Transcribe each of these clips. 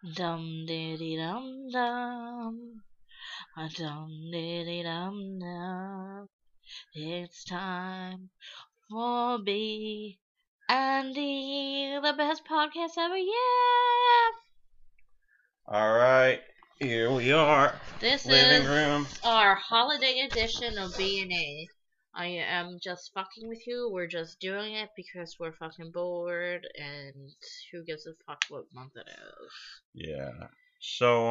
Dum diddy dum dum. A dum diddy dum dum. It's time for B and D, the best podcast ever. Yeah. All right, here we are. This Living is room. our holiday edition of B&A. I am just fucking with you. We're just doing it because we're fucking bored, and who gives a fuck what month it is? Yeah. So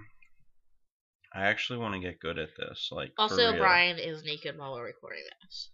I actually want to get good at this, like for Also, real. Brian is naked while we're recording this.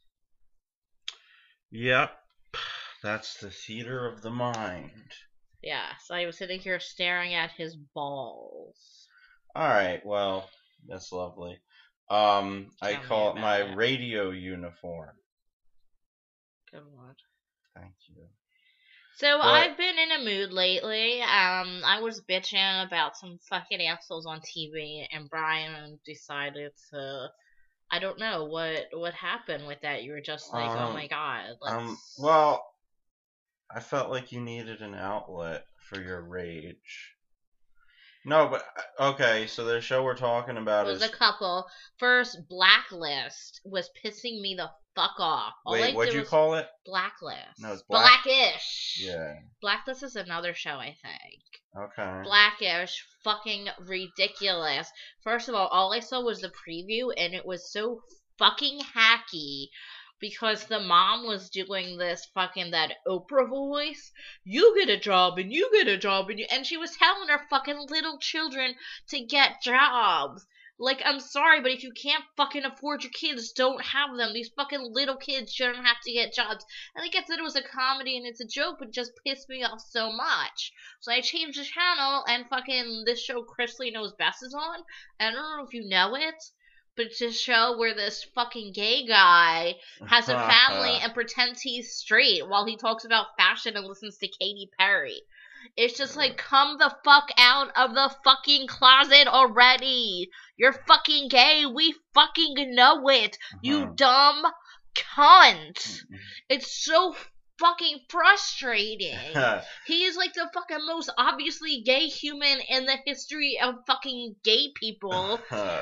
Yep. That's the theater of the mind. Yeah, so I was sitting here staring at his balls. All right. Well, that's lovely. I Tell me call it about my it. radio uniform. Good one. Thank you. So But- I've been in a mood lately. I was bitching about some fucking assholes on TV, and Brian decided to. I don't know what happened with that. You were just like, oh my god. Well, I felt like you needed an outlet for your rage. No, but okay. So the show we're talking about was is a couple. First, Blacklist was pissing me the fuck off. All I wait. What'd did you was call it? Blacklist. No, it's Black- Blackish. Yeah. Blacklist is another show, I think. Okay. Blackish, fucking ridiculous. First of all I saw was the preview, and it was so fucking hacky because the mom was doing this fucking that Oprah voice. You get a job, and you get a job, and she was telling her fucking little children to get jobs. Like, I'm sorry, but if you can't fucking afford your kids, don't have them. These fucking little kids shouldn't have to get jobs. And I get that it was a comedy and it's a joke, but it just pissed me off so much. So I changed the channel, and fucking this show Chrisley Knows Best is on. And I don't know if you know it, but it's a show where this fucking gay guy has a family and pretends he's straight while he talks about fashion and listens to Katy Perry. It's just like, come the fuck out of the fucking closet already. You're fucking gay. We fucking know it. You dumb cunt. It's so fucking frustrating. He is like the fucking most obviously gay human in the history of fucking gay people.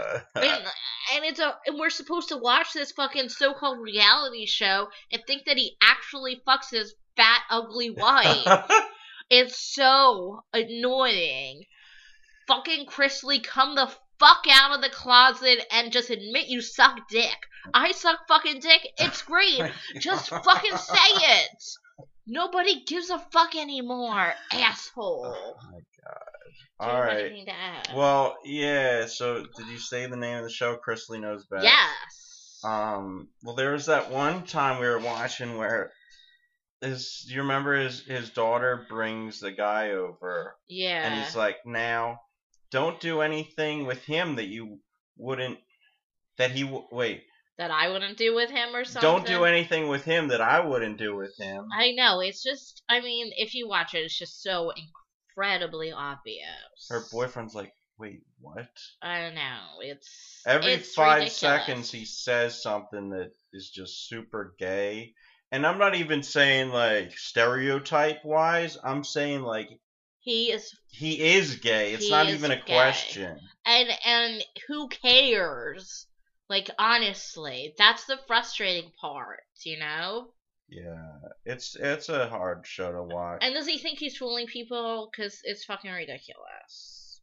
And we're supposed to watch this fucking so-called reality show and think that he actually fucks his fat, ugly wife. It's so annoying. Fucking Chrisley, come the fuck out of the closet and just admit you suck dick. I suck fucking dick. It's great. Just fucking say it. Nobody gives a fuck anymore, asshole. Oh my god. Do you All have right. anything to add? Well, yeah. So did you say the name of the show? Chrisley Knows Best. Yes. Well, there was that one time we were watching where you remember his daughter brings the guy over. Yeah. And he's like, now, don't do anything with him that you wouldn't, wait. That I wouldn't do with him or something? Don't do anything with him that I wouldn't do with him. I know, it's just, I mean, if you watch it, it's just so incredibly obvious. Her boyfriend's like, wait, what? I don't know, it's Every it's 5 ridiculous. seconds he says something that is just super gay. And I'm not even saying, like, stereotype-wise. I'm saying, like, he is gay. It's not even a question. And who cares? Like, honestly, that's the frustrating part, you know? Yeah, it's a hard show to watch. And does he think he's fooling people? Because it's fucking ridiculous.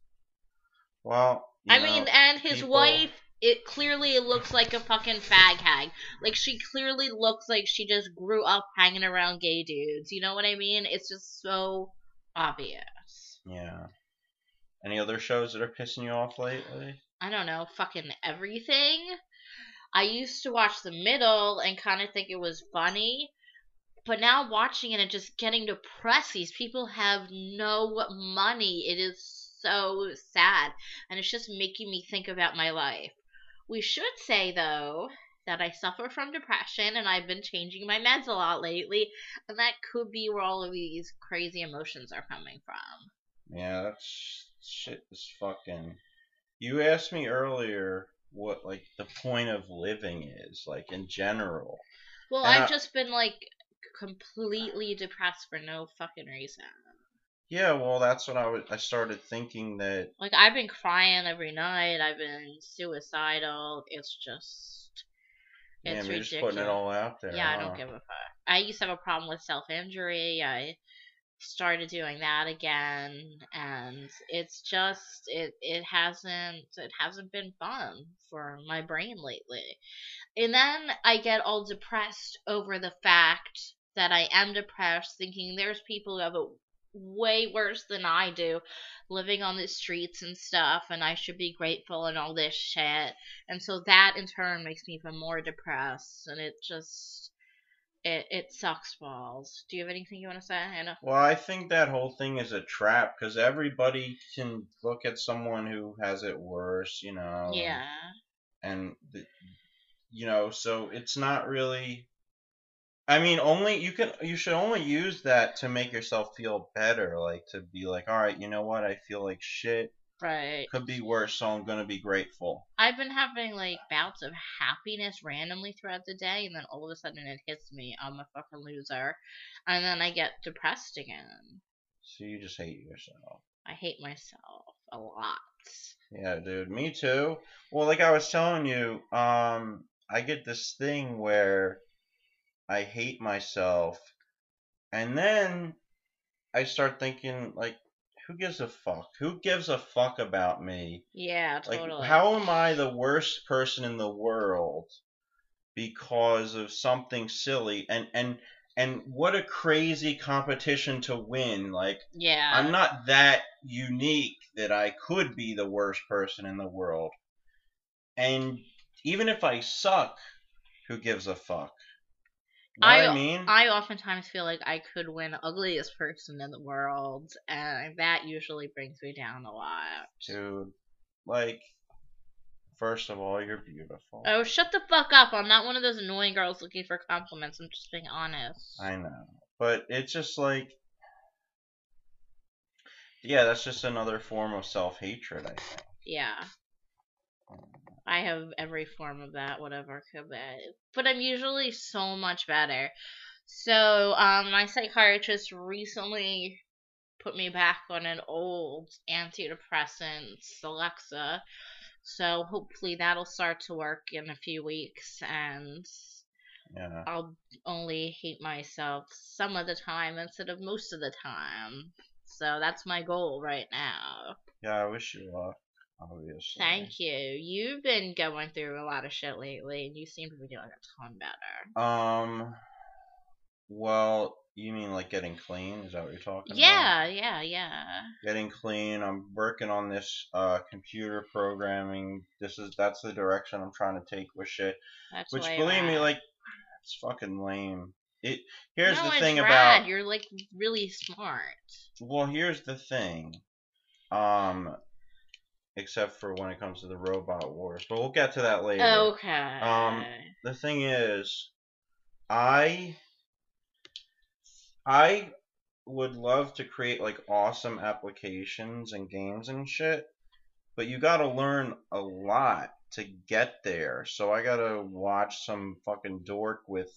Well, I mean, and his wife, it clearly looks like a fucking fag hag. Like, she clearly looks like she just grew up hanging around gay dudes. You know what I mean? It's just so obvious. Yeah. Any other shows that are pissing you off lately? I don't know, fucking everything. I used to watch The Middle and kind of think it was funny, but now watching it and just getting depressed. These people have no money. It is so sad, and it's just making me think about my life. We should say, though, that I suffer from depression, and I've been changing my meds a lot lately, and that could be where all of these crazy emotions are coming from. Yeah, that shit is fucking... You asked me earlier what, like, the point of living is, like, in general. Well, I've just been, like, completely depressed for no fucking reason. Yeah, well, that's what I started thinking that. Like, I've been crying every night. I've been suicidal. Yeah, It's you're just putting it ridiculous. all out there, Yeah, I don't huh? give a fuck. I used to have a problem with self-injury. I started doing that again, and it hasn't been fun for my brain lately. And then I get all depressed over the fact that I am depressed, thinking there's people who have it way worse than I do, living on the streets and stuff, and I should be grateful and all this shit. And so that in turn makes me even more depressed, and it sucks balls. Do you have anything you want to say, Hannah? Well, I think that whole thing is a trap because everybody can look at someone who has it worse, Yeah. and so it's not really. I mean, you should only use that to make yourself feel better, like to be like, all right, you know what, I feel like shit. Right. Could be worse, so I'm gonna be grateful. I've been having like bouts of happiness randomly throughout the day, and then all of a sudden it hits me, I'm a fucking loser, and then I get depressed again. So you just hate yourself. I hate myself a lot. Yeah, dude, me too. Well, like I was telling you, I get this thing where I hate myself, and then I start thinking like, who gives a fuck? Who gives a fuck about me? Yeah, Like, totally. how am I the worst person in the world because of something silly? And what a crazy competition to win. Like, Yeah. I'm not that unique that I could be the worst person in the world. And even if I suck, who gives a fuck? Know what I mean? I oftentimes feel like I could win ugliest person in the world, and that usually brings me down a lot. Dude, like, first of all, you're beautiful. Oh, shut the fuck up. I'm not one of those annoying girls looking for compliments. I'm just being honest. I know. But it's just like, yeah, that's just another form of self-hatred, I think. Yeah. I have every form of that, whatever could be. But I'm usually so much better. So, my psychiatrist recently put me back on an old antidepressant, Celexa. So hopefully that'll start to work in a few weeks, and Yeah. I'll only hate myself some of the time instead of most of the time. So that's my goal right now. Yeah, I wish you luck, obviously. Thank you. You've been going through a lot of shit lately, and you seem to be doing a ton better. Well, you mean like getting clean? Is that what you're talking about? Yeah. Getting clean. I'm working on this computer programming. That's the direction I'm trying to take with shit. That's Which, way believe me, rad. like, it's fucking lame. Here's No, the it's thing rad. about. You're like really smart. Well, here's the thing. Except for when it comes to the robot wars, but we'll get to that later. Okay. The thing is, I would love to create like awesome applications and games and shit, but you gotta learn a lot to get there. So I gotta watch some fucking dork with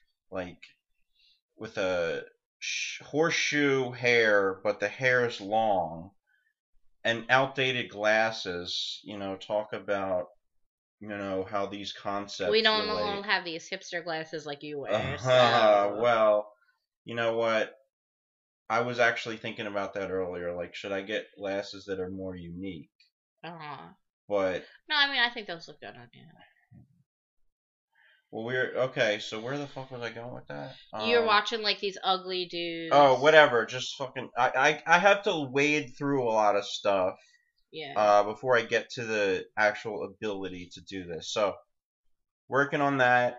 a horseshoe hair, but the hair's long, and outdated glasses, talk about, how these concepts We don't relate. all have these hipster glasses like you wear. Well, you know what? I was actually thinking about that earlier. Like, should I get glasses that are more unique? But no, I mean, I think those look good on you. Well, okay. So where the fuck was I going with that? You're watching like these ugly dudes. Oh, whatever. Just fucking. I have to wade through a lot of stuff. Yeah. Before I get to the actual ability to do this. So, working on that.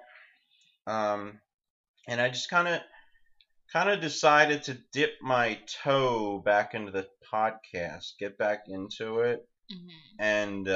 And I just kind of decided to dip my toe back into the podcast, get back into it, and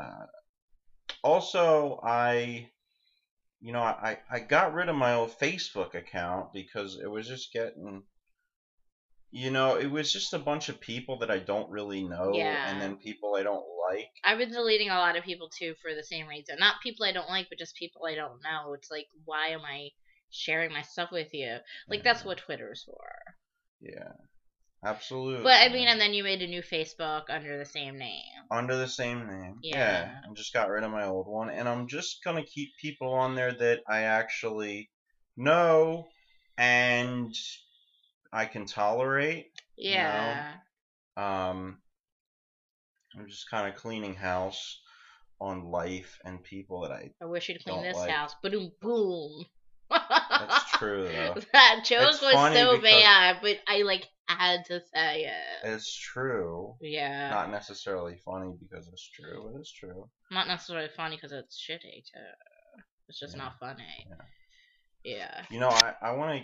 also I got rid of my old Facebook account because it was just getting, it was just a bunch of people that I don't really know, and then people I don't like. I've been deleting a lot of people too for the same reason. Not people I don't like, but just people I don't know. It's like, why am I sharing my stuff with you? Like, that's what Twitter's for. Yeah. Absolutely. But I mean, and then you made a new Facebook under the same name. Under the same name. Yeah. I just got rid of my old one, and I'm just gonna keep people on there that I actually know and I can tolerate. Yeah. You know? I'm just kind of cleaning house on life and people that I wish you'd clean this like. house. Boom, boom. That's true, though. That joke was so bad, but I had to say it. It's true. Yeah. Not necessarily funny because it's true, but it's true. Not necessarily funny because it's shitty, too. It's just not funny. Yeah. You know, I want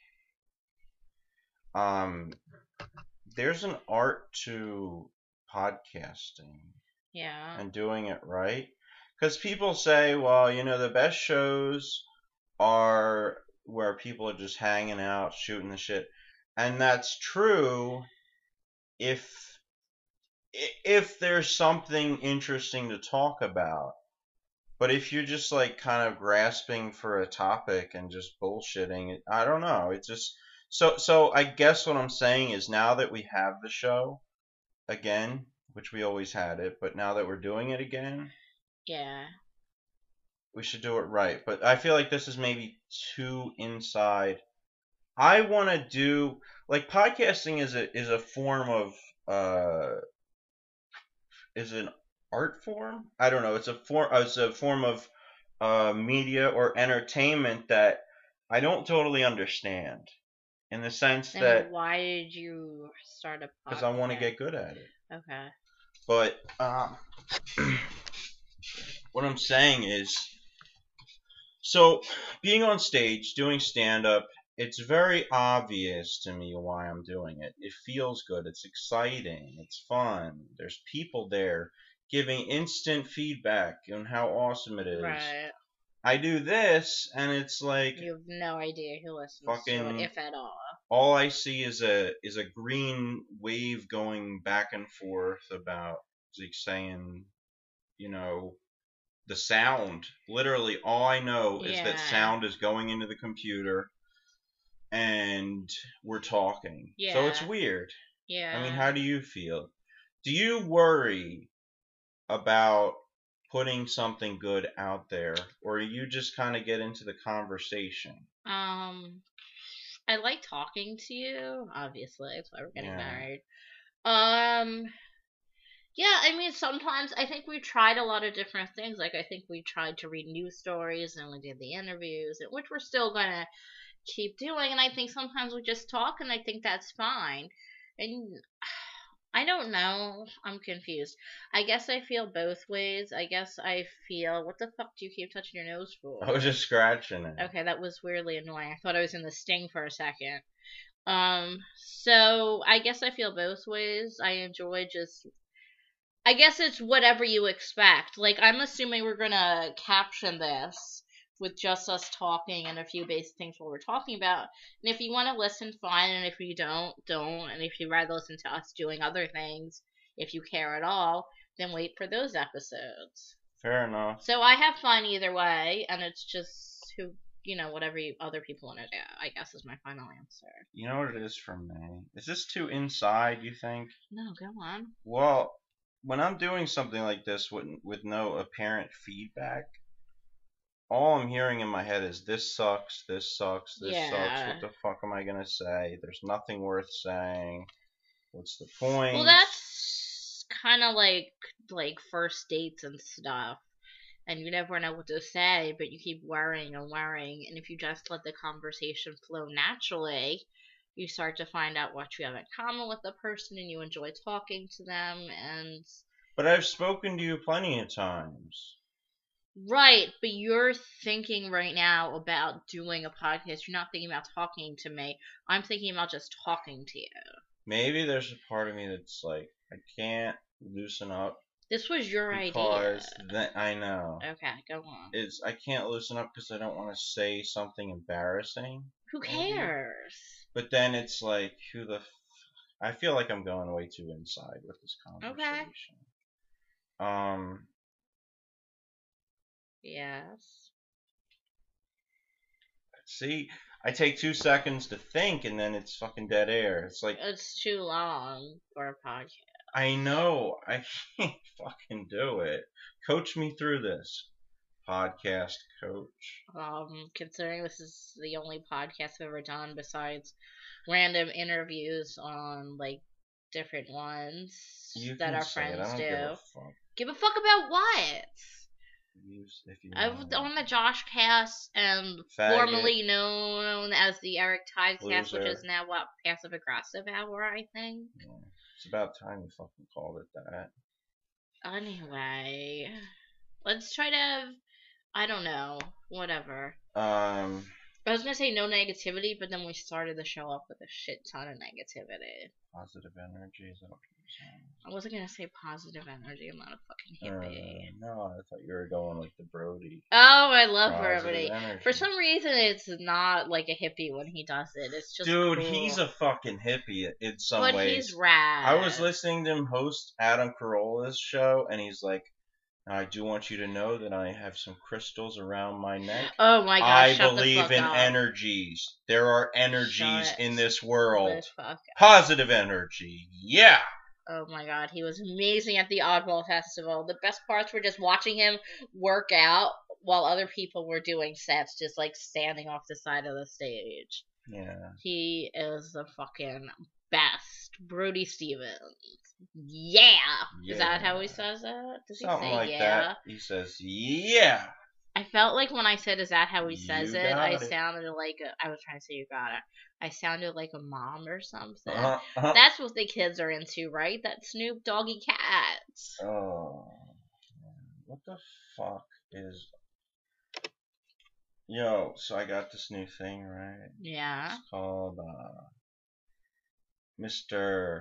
to... there's an art to podcasting. Yeah. And doing it right. Because people say, well, you know, the best shows are where people are just hanging out, shooting the shit. And that's true if there's something interesting to talk about. But if you're just like kind of grasping for a topic and just bullshitting, I don't know. It just so I guess what I'm saying is now that we have the show again, which we always had it, but now that we're doing it again, yeah, we should do it right. But I feel like this is maybe too inside. I want to do like podcasting is a form of is an art form. I don't know. It's a form of media or entertainment that I don't totally understand. In the sense that why did you start a podcast? Because I want to get good at it. Okay. But what I'm saying is, so being on stage, doing stand-up, it's very obvious to me why I'm doing it. It feels good. It's exciting. It's fun. There's people there giving instant feedback on how awesome it is. Right. I do this, and it's like you have no idea who listens to it, if at all. All I see is a green wave going back and forth about like saying, you know, the sound. Literally, all I know is that sound is going into the computer, and we're talking. Yeah. So it's weird. Yeah. I mean, how do you feel? Do you worry about putting something good out there, or you just kind of get into the conversation? I like talking to you, obviously. That's why we're getting married. Yeah, I mean, sometimes I think we tried a lot of different things. Like, I think we tried to read news stories and we did the interviews, which we're still going to keep doing. And I think sometimes we just talk, and I think that's fine. And I don't know. I'm confused. I guess I feel both ways. I guess I feel... What the fuck do you keep touching your nose for? I was just scratching it. Okay, that was weirdly annoying. I thought I was in the sting for a second. So I guess I feel both ways. I enjoy just... I guess it's whatever you expect. Like, I'm assuming we're gonna caption this with just us talking and a few basic things what we're talking about. And if you want to listen, fine. And if you don't. And if you'd rather listen to us doing other things, if you care at all, then wait for those episodes. Fair enough. So I have fun either way, and it's just whatever other people want to do, I guess, is my final answer. You know what it is for me? Is this too inside, you think? No, go on. Well, when I'm doing something like this with no apparent feedback, all I'm hearing in my head is this sucks, this sucks, this sucks. What the fuck am I gonna say? There's nothing worth saying. What's the point? Well, that's kind of like first dates and stuff. And you never know what to say, but you keep worrying and worrying. And if you just let the conversation flow naturally, you start to find out what you have in common with the person, and you enjoy talking to them. But I've spoken to you plenty of times. Right, but you're thinking right now about doing a podcast. You're not thinking about talking to me. I'm thinking about just talking to you. Maybe there's a part of me that's like, I can't loosen up. This was your idea. I know. Okay, go on. I can't loosen up because I don't want to say something embarrassing. Who cares? But then it's like, I feel like I'm going way too inside with this conversation. Okay. Yes. See, I take 2 seconds to think, and then it's fucking dead air. It's like it's too long for a podcast. I know. I can't fucking do it. Coach me through this, podcast coach. Considering this is the only podcast I've ever done besides random interviews on like different ones that our friends do. Give a fuck about what? On the Josh Cast, and formerly known as the Eric Tide Cast, which is now what, Passive Aggressive Hour, I think. Yeah. It's about time you fucking called it that. Anyway, let's try to, I don't know, whatever. I was gonna say no negativity, but then we started the show up with a shit ton of negativity. Positive energy, is that what you're saying? I wasn't gonna say positive energy. I'm not a fucking hippie. No, I thought you were going like the Brody. Oh, I love Brody. For some reason, it's not like a hippie when he does it. It's just dude, cool. He's a fucking hippie in some ways. But he's rad. I was listening to him host Adam Carolla's show, and he's like, I do want you to know that I have some crystals around my neck. Oh my gosh, I believe in up. Energies. There are energies in this world. Positive energy. Yeah. Oh my god, he was amazing at the Oddball Festival. The best parts were just watching him work out while other people were doing sets, just like standing off the side of the stage. Yeah. He is the fucking best. Brody Stevens. Yeah. Is that how he says it? Does Something he say like yeah? That. He says yeah. I felt like when I said "Is that how he says it?" I sounded like I was trying to say "You got it." I sounded like a mom or something. That's what the kids are into, right? That Snoop Doggy Cat. Oh, what the fuck is? Yo, so I got this new thing, right? Yeah. It's called Mr.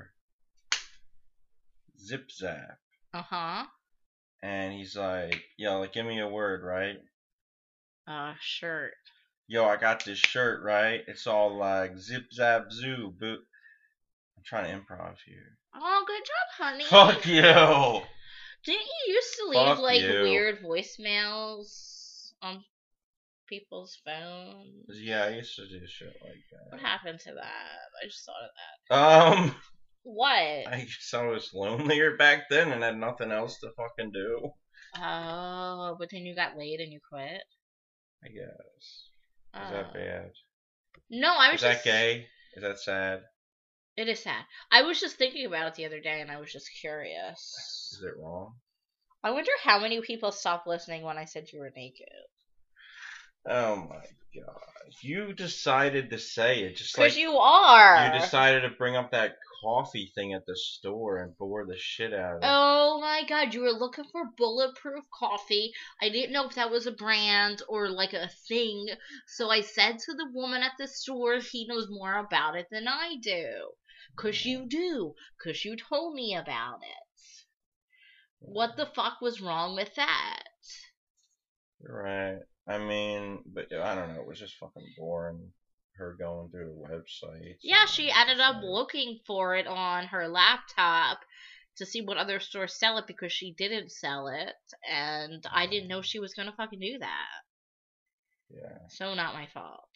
Zip Zap. And he's like, yo, like, give me a word, right? Shirt. Yo, I got this shirt, right? It's all like zip zap zoo, but I'm trying to improv here. Oh, good job, honey. Fuck you. Didn't you used to leave weird voicemails on people's phones? Yeah, I used to do shit like that. What happened to that? I just thought of that. What? I guess I was lonelier back then and had nothing else to fucking do. Oh, but then you got laid and you quit? I guess. Is that bad? No, I was Is that gay? Is that sad? It is sad. I was just thinking about it the other day and I was just curious. Is it wrong? I wonder how many people stopped listening when I said you were naked. Oh my god. You decided to say it just like you are. You decided to bring up that coffee thing at the store and bore the shit out of it. Oh my god, you were looking for bulletproof coffee. I didn't know if that was a brand or like a thing. So I said to the woman at the store, he knows more about it than I do. 'Cause you do. 'Cause you told me about it. What the fuck was wrong with that? You're right. I mean, but I don't know. It was just fucking boring. Her going through the website. Yeah, she ended up looking for it on her laptop to see what other stores sell it because she didn't sell it, and I didn't know she was gonna fucking do that. Yeah. So not my fault.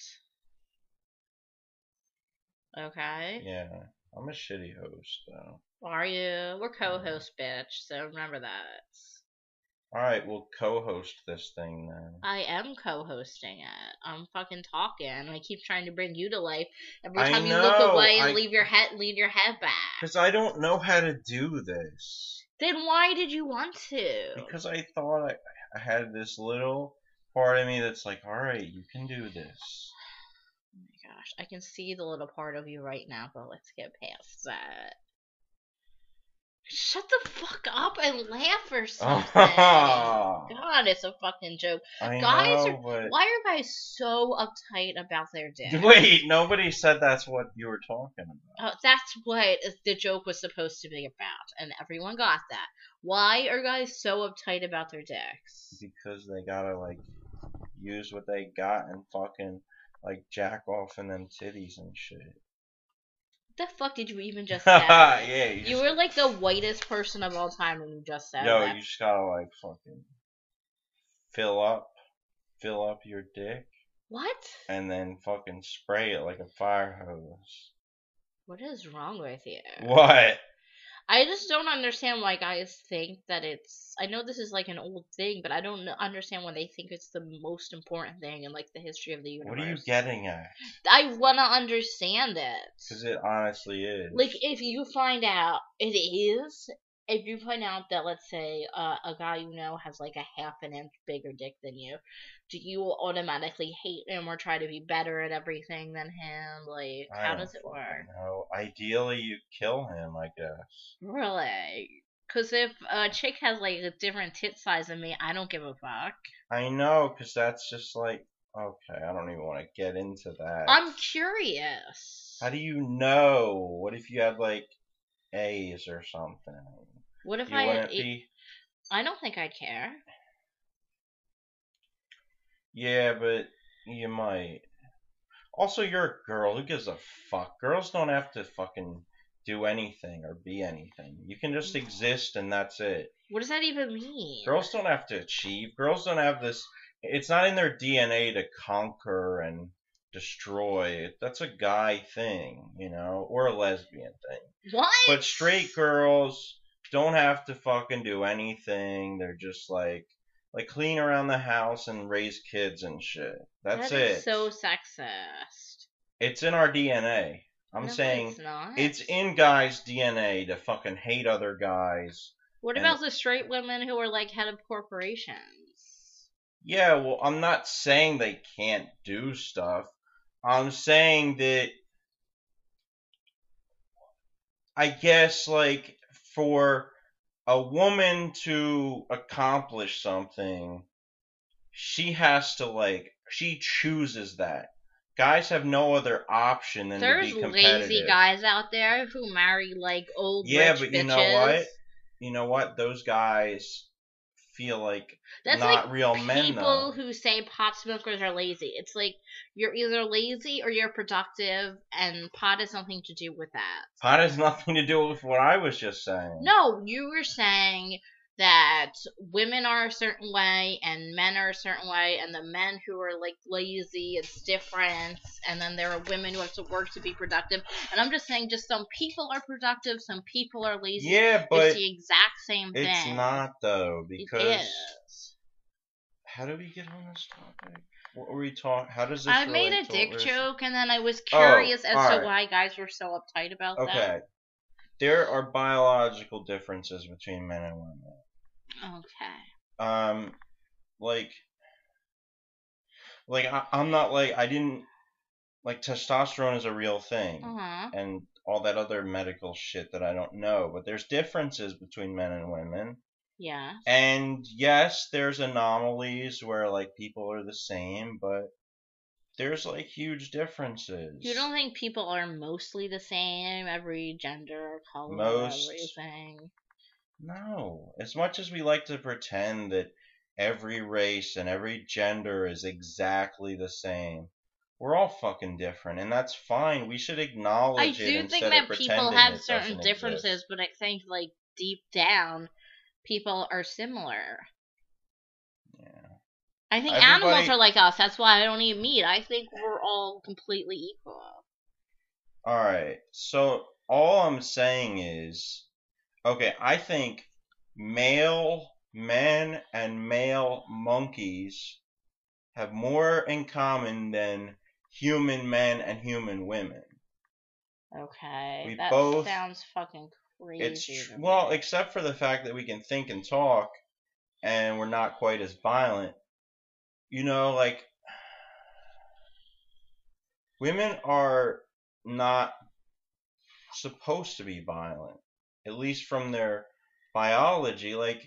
Okay. Yeah, I'm a shitty host though. Are you? We're co-host, bitch. So remember that. Alright, we'll co-host this thing then. I am co-hosting it. I'm fucking talking. I keep trying to bring you to life. Every time you look away and leave your head back. Because I don't know how to do this. Then why did you want to? Because I thought I had this little part of me that's like, alright, you can do this. Oh my gosh, I can see the little part of you right now, but let's get past that. Shut the fuck up and laugh or something. God, it's a fucking joke. Why are guys so uptight about their dick? Wait, nobody said that's what you were talking about. That's what the joke was supposed to be about, and everyone got that. Why are guys so uptight about their dicks? Because they gotta, like, use what they got and fucking, like, jack off in them titties and shit. What the fuck did you even just say? Yeah, you were like the whitest person of all time when you just said that. You just gotta like fucking fill up your dick. What? And then fucking spray it like a fire hose. What is wrong with you? What? I just don't understand why guys think that it's. I know this is like an old thing, but I don't understand why they think it's the most important thing in like the history of the universe. What are you getting at? I want to understand it. Because it honestly is. Like, if you find out it is, if you find out that, let's say, a guy you know has like a half an inch bigger dick than you, do you automatically hate him or try to be better at everything than him? Like, how does it work? No, ideally you kill him, I guess. Really? Because if a chick has like a different tit size than me, I don't give a fuck. I know, because that's just like, okay, I don't even want to get into that. I'm curious. How do you know? What if you had like A's or something? What if you I wouldn't be? I don't think I'd care. Yeah, but you might. Also, you're a girl. Who gives a fuck? Girls don't have to fucking do anything or be anything. You can just exist and that's it. What does that even mean? Girls don't have to achieve. Girls don't have this. It's not in their DNA to conquer and destroy. That's a guy thing, you know, or a lesbian thing. What? But straight girls don't have to fucking do anything. They're just like clean around the house and raise kids and shit. That's it. That is so sexist. It's in our DNA. I'm saying it's in guys' DNA to fucking hate other guys. What about the straight women who are like head of corporations? Yeah, well, I'm not saying they can't do stuff. I'm saying that I guess like for a woman to accomplish something, she has to she chooses that. Guys have no other option than to be competitive. There's lazy guys out there who marry like old rich bitches. You know what? You know what? Those guys feel like that's not like real men. People who say pot smokers are lazy. It's like you're either lazy or you're productive, and pot has nothing to do with that. Pot has nothing to do with what I was just saying. No, you were saying that women are a certain way and men are a certain way, and the men who are like lazy, it's different, and then there are women who have to work to be productive. And I'm just saying, just some people are productive, some people are lazy. Yeah, but it's the exact same thing. It's not though, because it is. How did we get on this topic? What were we talking? How does this? I made a dick joke, and then I was curious as to why guys were so uptight about that. Okay, there are biological differences between men and women. Okay. I'm not like I didn't like testosterone is a real thing, and all that other medical shit that I don't know. But there's differences between men and women. Yeah. And yes, there's anomalies where like people are the same, but there's like huge differences. You don't think people are mostly the same, every gender, color, everything? No. As much as we like to pretend that every race and every gender is exactly the same, we're all fucking different, and that's fine. We should acknowledge it instead of pretending it doesn't exist. I do think that people have certain differences, but I think like deep down, people are similar. Yeah. I think animals are like us. That's why I don't eat meat. I think we're all completely equal. Alright, so all I'm saying is, okay, I think male men and male monkeys have more in common than human men and human women. Okay, that sounds fucking crazy. Well, except for the fact that we can think and talk, and we're not quite as violent. You know, like women are not supposed to be violent, at least from their biology. Like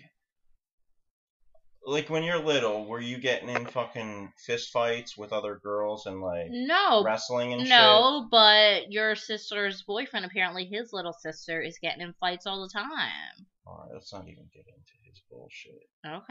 when you're little, were you getting in fucking fist fights with other girls and like wrestling and shit? No, but your sister's boyfriend, apparently his little sister, is getting in fights all the time. Alright, let's not even get into his bullshit.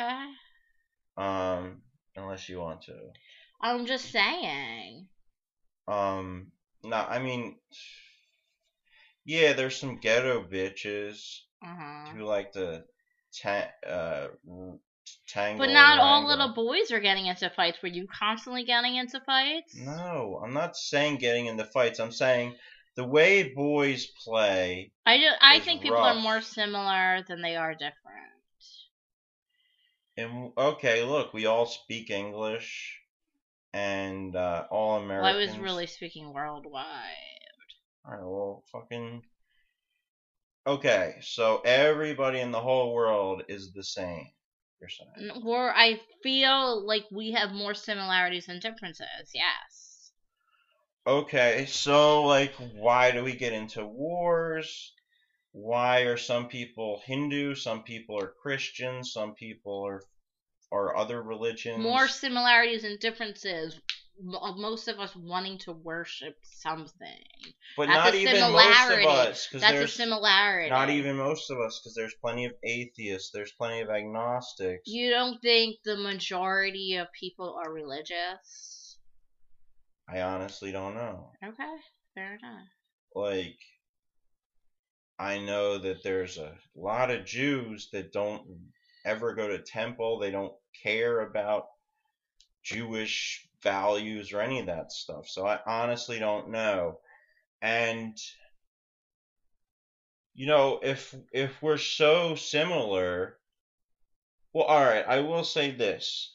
Okay. Unless you want to. I'm just saying. No, I mean, yeah, there's some ghetto bitches who like to tangle. But not all little boys are getting into fights. Were you constantly getting into fights? No, I'm not saying getting into fights. I'm saying the way boys play. I think people are more similar than they are different. And okay, look, we all speak English, and all Americans. Well, I was really speaking worldwide. All right, well, fucking. Okay, so everybody in the whole world is the same. You're saying? Or I feel like we have more similarities than differences. Yes. Okay, so like, why do we get into wars? Why are some people Hindu? Some people are Christian. Some people are other religions. More similarities than differences. Most of us wanting to worship something. But not even most of us. That's a similarity. Not even most of us, because there's plenty of atheists. There's plenty of agnostics. You don't think the majority of people are religious? I honestly don't know. Okay, fair enough. Like, I know that there's a lot of Jews that don't ever go to temple. They don't care about Jewish values or any of that stuff. So I honestly don't know. And you know, if we're so similar, well, all right, I will say this.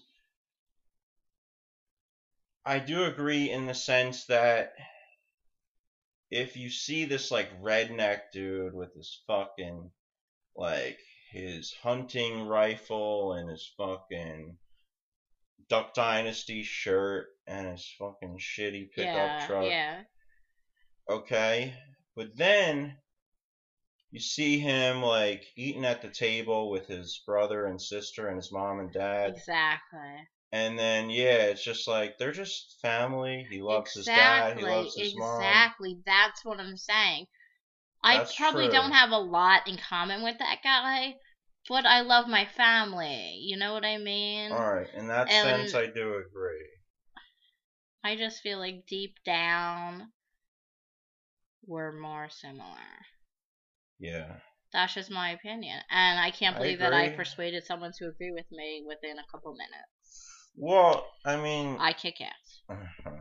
I do agree in the sense that if you see this like redneck dude with his fucking like his hunting rifle and his fucking Duck Dynasty shirt and his fucking shitty pickup truck. Yeah. Okay? But then you see him like eating at the table with his brother and sister and his mom and dad. Exactly. And then it's just like they're just family. He loves his dad, he loves his mom. Exactly. That's what I'm saying. I probably don't have a lot in common with that guy, but I love my family. You know what I mean? Alright, in that sense, I do agree. I just feel like deep down, we're more similar. Yeah. That's just my opinion. And I can't believe that I persuaded someone to agree with me within a couple minutes. Well, I mean... I kick ass.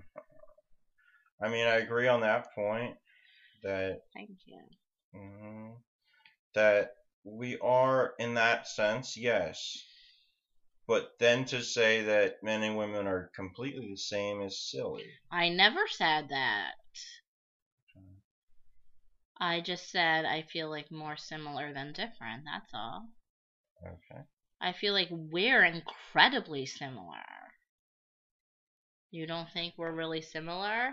I mean, I agree on that point. That... Thank you. That we are, in that sense, yes. But then to say that men and women are completely the same is silly. I never said that. I just said I feel like more similar than different, that's all. Okay. I feel like we're incredibly similar. You don't think we're really similar?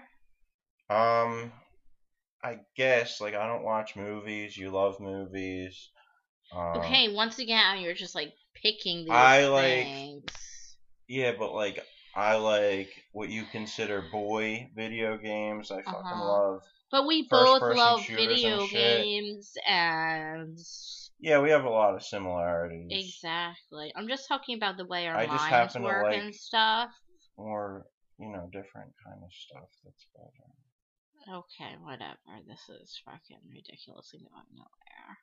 I guess, like, I don't watch movies, you love movies. Okay, once again, you're just, like, picking these things. Yeah, but, like, I like what you consider boy video games. I fucking love. But we both love video games and... Yeah, we have a lot of similarities. Exactly. I'm just talking about the way our minds work and stuff. Or, different kind of stuff that's better. Okay, whatever. This is fucking ridiculously going nowhere.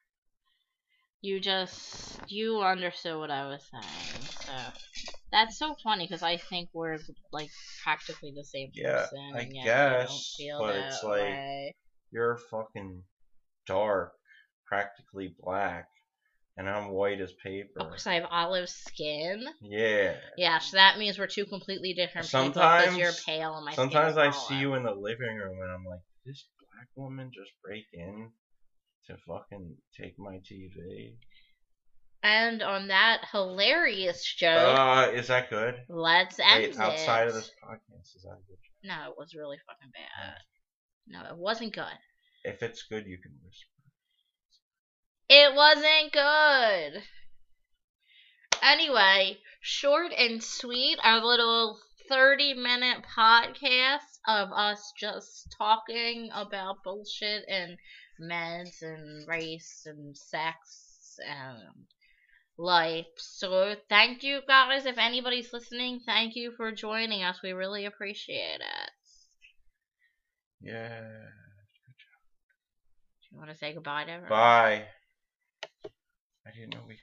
You understood what I was saying. So that's so funny because I think we're like practically the same person. Yeah, I guess, but it's like you're fucking dark, practically black, and I'm white as paper. Because I have olive skin. Yeah. Yeah, so that means we're two completely different people. Because you're pale and my skin is Sometimes I see you in the living room and I'm like, did this black woman just break in to fucking take my TV? And on that hilarious joke... is that good? Let's end it. Outside of this podcast, is that a good joke? No, it was really fucking bad. No, it wasn't good. If it's good, you can whisper. It wasn't good. Anyway, short and sweet, our little 30-minute podcast of us just talking about bullshit and meds and race and sex and life. So thank you guys. If anybody's listening, thank you for joining us. We really appreciate it. Yeah. Good job. Do you want to say goodbye to everyone? Bye. I didn't know we